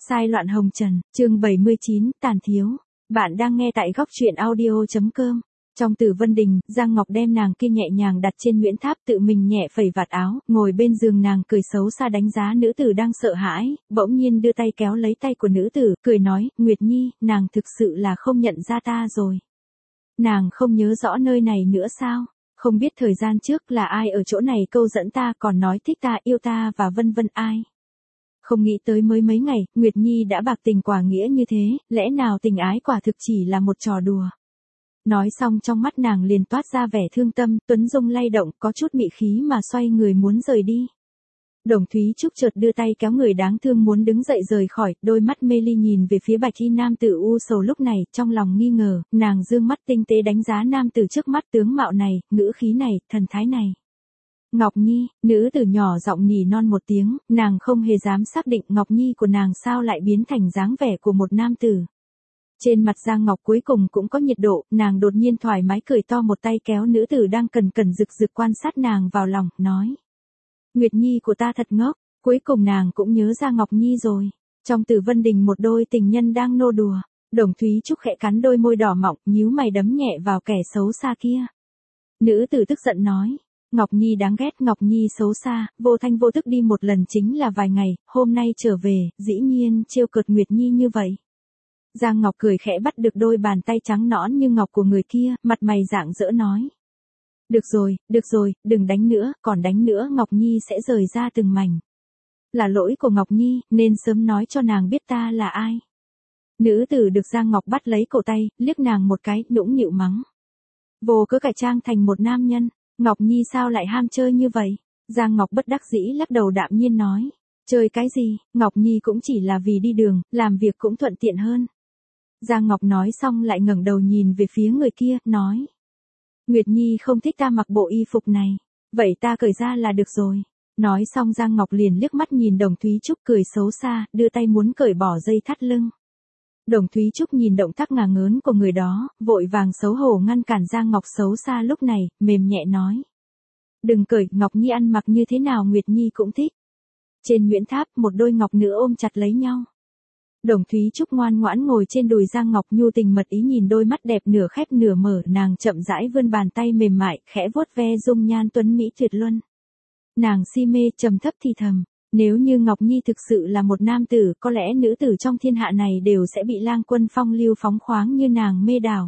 Sai loạn hồng trần, chương 79, tàn thiếu. Bạn đang nghe tại góc truyện audio.com. Trong Tử Vân Đình, Giang Ngọc đem nàng kia nhẹ nhàng đặt trên Nguyễn Tháp, tự mình nhẹ phẩy vạt áo, ngồi bên giường nàng cười xấu xa đánh giá nữ tử đang sợ hãi, bỗng nhiên đưa tay kéo lấy tay của nữ tử, cười nói, Nguyệt Nhi, nàng thực sự là không nhận ra ta rồi. Nàng không nhớ rõ nơi này nữa sao? Không biết thời gian trước là ai ở chỗ này câu dẫn ta còn nói thích ta yêu ta và vân vân ai. Không nghĩ tới mới mấy ngày, Nguyệt Nhi đã bạc tình quả nghĩa như thế, lẽ nào tình ái quả thực chỉ là một trò đùa. Nói xong trong mắt nàng liền toát ra vẻ thương tâm, Tuấn Dung lay động, có chút mị khí mà xoay người muốn rời đi. Đồng Thúy Trúc chợt đưa tay kéo người đáng thương muốn đứng dậy rời khỏi, đôi mắt mê ly nhìn về phía bạch y nam tử u sầu lúc này, trong lòng nghi ngờ, nàng dương mắt tinh tế đánh giá nam tử trước mắt, tướng mạo này, ngữ khí này, thần thái này. Ngọc Nhi, nữ tử nhỏ giọng nhỉ non một tiếng, nàng không hề dám xác định Ngọc Nhi của nàng sao lại biến thành dáng vẻ của một nam tử. Trên mặt Giang Ngọc cuối cùng cũng có nhiệt độ, nàng đột nhiên thoải mái cười to một tay kéo nữ tử đang cần rực rực quan sát nàng vào lòng, nói. Nguyệt Nhi của ta thật ngốc, cuối cùng nàng cũng nhớ ra Ngọc Nhi rồi. Trong Tử Vân Đình một đôi tình nhân đang nô đùa, Đồng Thúy Trúc khẽ cắn đôi môi đỏ mọng, nhíu mày đấm nhẹ vào kẻ xấu xa kia. Nữ tử tức giận nói. Ngọc Nhi đáng ghét, Ngọc Nhi xấu xa, vô thanh vô tức đi một lần chính là vài ngày, hôm nay trở về, dĩ nhiên trêu cợt Nguyệt Nhi như vậy. Giang Ngọc cười khẽ bắt được đôi bàn tay trắng nõn như ngọc của người kia, mặt mày rạng rỡ nói. Được rồi, đừng đánh nữa, còn đánh nữa Ngọc Nhi sẽ rời ra từng mảnh. Là lỗi của Ngọc Nhi, nên sớm nói cho nàng biết ta là ai. Nữ tử được Giang Ngọc bắt lấy cổ tay, liếc nàng một cái, nũng nịu mắng. Vô cớ cải trang thành một nam nhân. Ngọc Nhi sao lại ham chơi như vậy? Giang Ngọc bất đắc dĩ lắc đầu đạm nhiên nói. Chơi cái gì, Ngọc Nhi cũng chỉ là vì đi đường, làm việc cũng thuận tiện hơn. Giang Ngọc nói xong lại ngẩng đầu nhìn về phía người kia, nói. Nguyệt Nhi không thích ta mặc bộ y phục này, vậy ta cởi ra là được rồi. Nói xong Giang Ngọc liền liếc mắt nhìn Đồng Thúy Trúc cười xấu xa, đưa tay muốn cởi bỏ dây thắt lưng. Đồng Thúy Trúc nhìn động tác ngả ngớn của người đó, vội vàng xấu hổ ngăn cản Giang Ngọc xấu xa lúc này, mềm nhẹ nói. Đừng cởi, Ngọc Nhi ăn mặc như thế nào Nguyệt Nhi cũng thích. Trên Nguyễn Tháp, một đôi ngọc nữ ôm chặt lấy nhau. Đồng Thúy Trúc ngoan ngoãn ngồi trên đùi Giang Ngọc nhu tình mật ý nhìn đôi mắt đẹp nửa khép nửa mở, nàng chậm rãi vươn bàn tay mềm mại, khẽ vuốt ve dung nhan tuấn mỹ tuyệt luân. Nàng si mê trầm thấp thì thầm. Nếu như Ngọc Nhi thực sự là một nam tử, có lẽ nữ tử trong thiên hạ này đều sẽ bị Lang Quân phong lưu phóng khoáng như nàng mê đảo.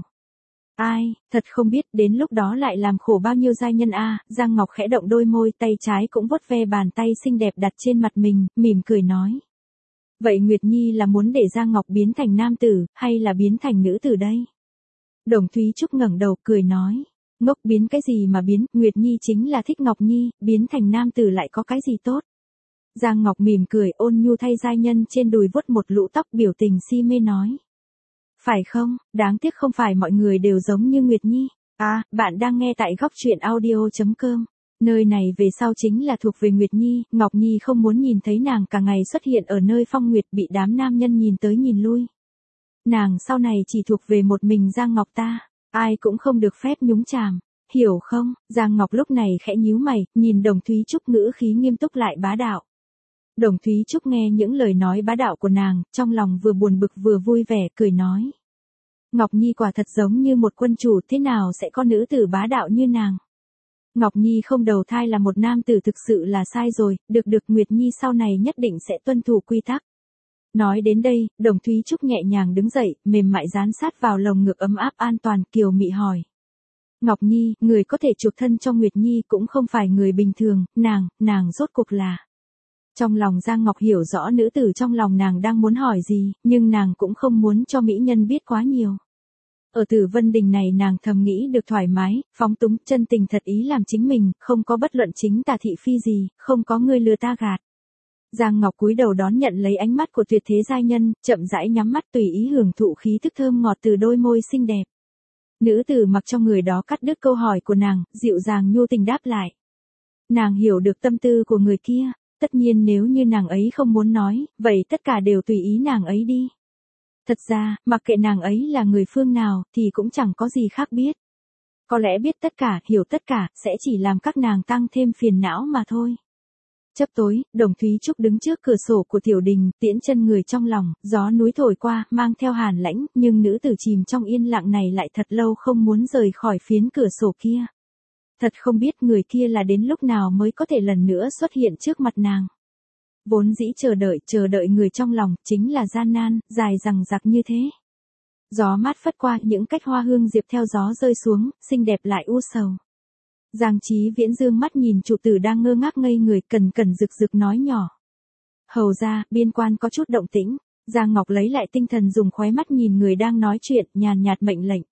Ai, thật không biết đến lúc đó lại làm khổ bao nhiêu giai nhân a. Giang Ngọc khẽ động đôi môi, tay trái cũng vuốt ve bàn tay xinh đẹp đặt trên mặt mình, mỉm cười nói. Vậy Nguyệt Nhi là muốn để Giang Ngọc biến thành nam tử, hay là biến thành nữ tử đây? Đồng Thúy Trúc ngẩng đầu cười nói. Ngốc biến cái gì mà biến, Nguyệt Nhi chính là thích Ngọc Nhi, biến thành nam tử lại có cái gì tốt? Giang Ngọc mỉm cười ôn nhu thay giai nhân trên đùi vuốt một lũ tóc biểu tình si mê nói. Phải không, đáng tiếc không phải mọi người đều giống như Nguyệt Nhi. À, bạn đang nghe tại góc truyện audio.com. Nơi này về sau chính là thuộc về Nguyệt Nhi, Ngọc Nhi không muốn nhìn thấy nàng cả ngày xuất hiện ở nơi phong nguyệt bị đám nam nhân nhìn tới nhìn lui. Nàng sau này chỉ thuộc về một mình Giang Ngọc ta, ai cũng không được phép nhúng chàm. Hiểu không? Giang Ngọc lúc này khẽ nhíu mày, nhìn Đồng Thúy Trúc ngữ khí nghiêm túc lại bá đạo. Đồng Thúy Trúc nghe những lời nói bá đạo của nàng, trong lòng vừa buồn bực vừa vui vẻ, cười nói. Ngọc Nhi quả thật giống như một quân chủ, thế nào sẽ có nữ tử bá đạo như nàng. Ngọc Nhi không đầu thai là một nam tử thực sự là sai rồi, được Nguyệt Nhi sau này nhất định sẽ tuân thủ quy tắc. Nói đến đây, Đồng Thúy Trúc nhẹ nhàng đứng dậy, mềm mại dán sát vào lồng ngực ấm áp an toàn, kiều mị hỏi. Ngọc Nhi, người có thể chuộc thân cho Nguyệt Nhi cũng không phải người bình thường, nàng rốt cuộc là. Trong lòng Giang Ngọc hiểu rõ nữ tử trong lòng nàng đang muốn hỏi gì, nhưng nàng cũng không muốn cho mỹ nhân biết quá nhiều. Ở Tử Vân Đình này nàng thầm nghĩ được thoải mái, phóng túng, chân tình thật ý làm chính mình, không có bất luận chính tà thị phi gì, không có người lừa ta gạt. Giang Ngọc cúi đầu đón nhận lấy ánh mắt của tuyệt thế giai nhân, chậm rãi nhắm mắt tùy ý hưởng thụ khí thức thơm ngọt từ đôi môi xinh đẹp. Nữ tử mặc cho người đó cắt đứt câu hỏi của nàng, dịu dàng nhu tình đáp lại. Nàng hiểu được tâm tư của người kia, tất nhiên nếu như nàng ấy không muốn nói, vậy tất cả đều tùy ý nàng ấy đi. Thật ra, mặc kệ nàng ấy là người phương nào, thì cũng chẳng có gì khác biết. Có lẽ biết tất cả, hiểu tất cả, sẽ chỉ làm các nàng tăng thêm phiền não mà thôi. Chớp tối, Đồng Thúy Trúc đứng trước cửa sổ của tiểu đình, tiễn chân người trong lòng, gió núi thổi qua, mang theo hàn lãnh, nhưng nữ tử chìm trong yên lặng này lại thật lâu không muốn rời khỏi phiến cửa sổ kia. Thật không biết người kia là đến lúc nào mới có thể lần nữa xuất hiện trước mặt nàng. Vốn dĩ chờ đợi người trong lòng, chính là gian nan, dài dằng dặc như thế. Gió mát phất qua, những cách hoa hương diệp theo gió rơi xuống, xinh đẹp lại u sầu. Giang Chí Viễn dương mắt nhìn trụ tử đang ngơ ngác ngây người, cần cần rực rực nói nhỏ. Hầu ra, biên quan có chút động tĩnh. Giang Ngọc lấy lại tinh thần dùng khóe mắt nhìn người đang nói chuyện, nhàn nhạt mệnh lệnh.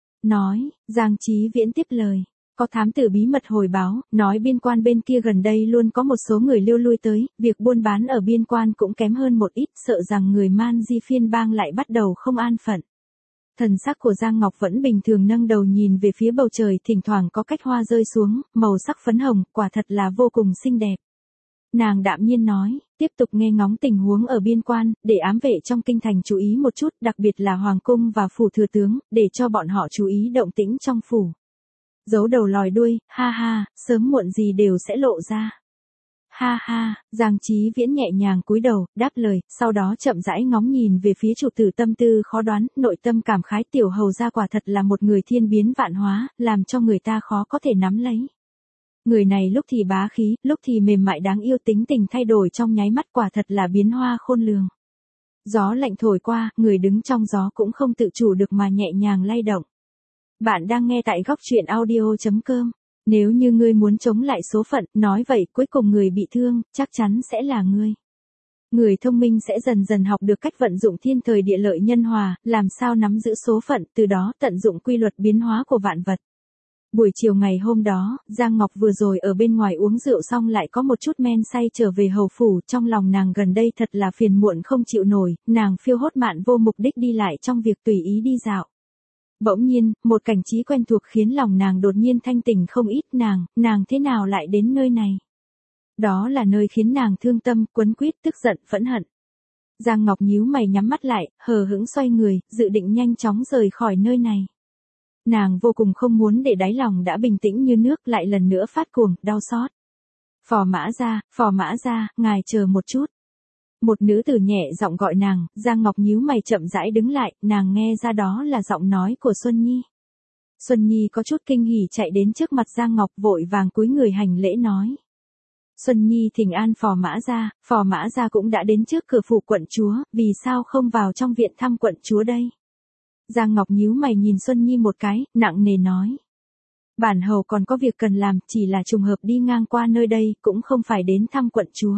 Nói, Giang Chí Viễn tiếp lời. Có thám tử bí mật hồi báo, nói biên quan bên kia gần đây luôn có một số người lưu lui tới, việc buôn bán ở biên quan cũng kém hơn một ít, sợ rằng người Man Di phiên bang lại bắt đầu không an phận. Thần sắc của Giang Ngọc vẫn bình thường nâng đầu nhìn về phía bầu trời, thỉnh thoảng có cách hoa rơi xuống, màu sắc phấn hồng, quả thật là vô cùng xinh đẹp. Nàng đạm nhiên nói, tiếp tục nghe ngóng tình huống ở biên quan, để ám vệ trong kinh thành chú ý một chút, đặc biệt là hoàng cung và phủ thừa tướng, để cho bọn họ chú ý động tĩnh trong phủ. Giấu đầu lòi đuôi, ha ha, sớm muộn gì đều sẽ lộ ra. Ha ha, Giang Chí Viễn nhẹ nhàng cúi đầu, đáp lời, sau đó chậm rãi ngóng nhìn về phía chủ tử tâm tư khó đoán, nội tâm cảm khái tiểu hầu gia quả thật là một người thiên biến vạn hóa, làm cho người ta khó có thể nắm lấy. Người này lúc thì bá khí, lúc thì mềm mại đáng yêu, tính tình thay đổi trong nháy mắt, quả thật là biến hoa khôn lường. Gió lạnh thổi qua, người đứng trong gió cũng không tự chủ được mà nhẹ nhàng lay động. Bạn đang nghe tại góc truyện audio.com. Nếu như ngươi muốn chống lại số phận, nói vậy cuối cùng người bị thương, chắc chắn sẽ là ngươi. Người thông minh sẽ dần dần học được cách vận dụng thiên thời địa lợi nhân hòa, làm sao nắm giữ số phận, từ đó tận dụng quy luật biến hóa của vạn vật. Buổi chiều ngày hôm đó, Giang Ngọc vừa rồi ở bên ngoài uống rượu xong lại có một chút men say trở về hầu phủ, trong lòng nàng gần đây thật là phiền muộn không chịu nổi, nàng phiêu hốt mạn vô mục đích đi lại trong việc tùy ý đi dạo. Bỗng nhiên, một cảnh trí quen thuộc khiến lòng nàng đột nhiên thanh tỉnh không ít, nàng thế nào lại đến nơi này? Đó là nơi khiến nàng thương tâm, quấn quýt, tức giận, phẫn hận. Giang Ngọc nhíu mày nhắm mắt lại, hờ hững xoay người, dự định nhanh chóng rời khỏi nơi này. Nàng vô cùng không muốn để đáy lòng đã bình tĩnh như nước lại lần nữa phát cuồng, đau xót. Phò mã ra, ngài chờ một chút. Một nữ tử nhẹ giọng gọi nàng, Giang Ngọc nhíu mày chậm rãi đứng lại, nàng nghe ra đó là giọng nói của Xuân Nhi. Xuân Nhi có chút kinh hỉ chạy đến trước mặt Giang Ngọc vội vàng cúi người hành lễ nói. Xuân Nhi thỉnh an phò mã ra cũng đã đến trước cửa phủ quận chúa, vì sao không vào trong viện thăm quận chúa đây? Giang Ngọc nhíu mày nhìn Xuân Nhi một cái, nặng nề nói. Bản hầu còn có việc cần làm, chỉ là trùng hợp đi ngang qua nơi đây, cũng không phải đến thăm quận chúa.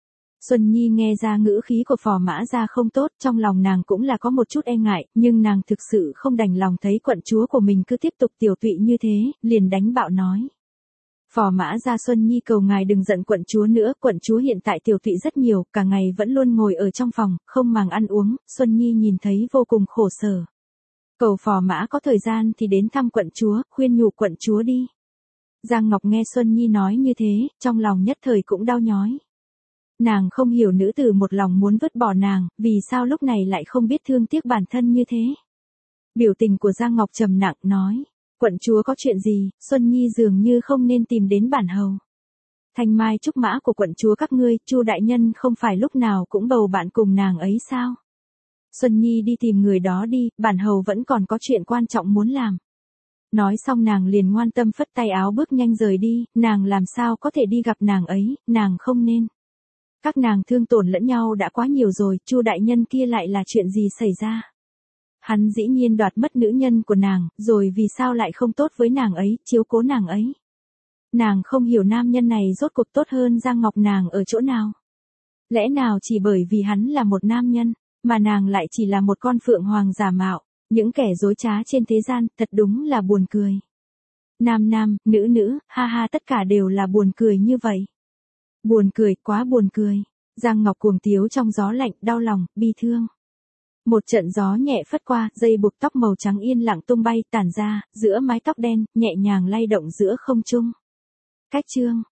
Xuân Nhi nghe ra ngữ khí của phò mã ra không tốt, trong lòng nàng cũng là có một chút e ngại, nhưng nàng thực sự không đành lòng thấy quận chúa của mình cứ tiếp tục tiểu tụy như thế, liền đánh bạo nói. Phò mã ra Xuân Nhi cầu ngài đừng giận quận chúa nữa, quận chúa hiện tại tiểu tụy rất nhiều, cả ngày vẫn luôn ngồi ở trong phòng, không màng ăn uống, Xuân Nhi nhìn thấy vô cùng khổ sở. Cầu phò mã có thời gian thì đến thăm quận chúa, khuyên nhủ quận chúa đi. Giang Ngọc nghe Xuân Nhi nói như thế, trong lòng nhất thời cũng đau nhói. Nàng không hiểu nữ tử một lòng muốn vứt bỏ nàng, vì sao lúc này lại không biết thương tiếc bản thân như thế. Biểu tình của Giang Ngọc trầm nặng nói, quận chúa có chuyện gì, Xuân Nhi dường như không nên tìm đến bản hầu. Thanh mai trúc mã của quận chúa các ngươi, Chu đại nhân không phải lúc nào cũng bầu bạn cùng nàng ấy sao? Xuân Nhi đi tìm người đó đi, bản hầu vẫn còn có chuyện quan trọng muốn làm. Nói xong nàng liền ngoan tâm phất tay áo bước nhanh rời đi, nàng làm sao có thể đi gặp nàng ấy, nàng không nên. Các nàng thương tổn lẫn nhau đã quá nhiều rồi, Chu đại nhân kia lại là chuyện gì xảy ra? Hắn dĩ nhiên đoạt mất nữ nhân của nàng, rồi vì sao lại không tốt với nàng ấy, chiếu cố nàng ấy? Nàng không hiểu nam nhân này rốt cuộc tốt hơn Giang Ngọc nàng ở chỗ nào? Lẽ nào chỉ bởi vì hắn là một nam nhân, mà nàng lại chỉ là một con phượng hoàng giả mạo, những kẻ dối trá trên thế gian, thật đúng là buồn cười. Nam, nữ, ha ha tất cả đều là buồn cười như vậy. Buồn cười, quá buồn cười. Giang Ngọc cuồng tiếu trong gió lạnh, đau lòng, bi thương. Một trận gió nhẹ phất qua, dây buộc tóc màu trắng yên lặng tung bay tản ra, giữa mái tóc đen, nhẹ nhàng lay động giữa không trung. Cách chương.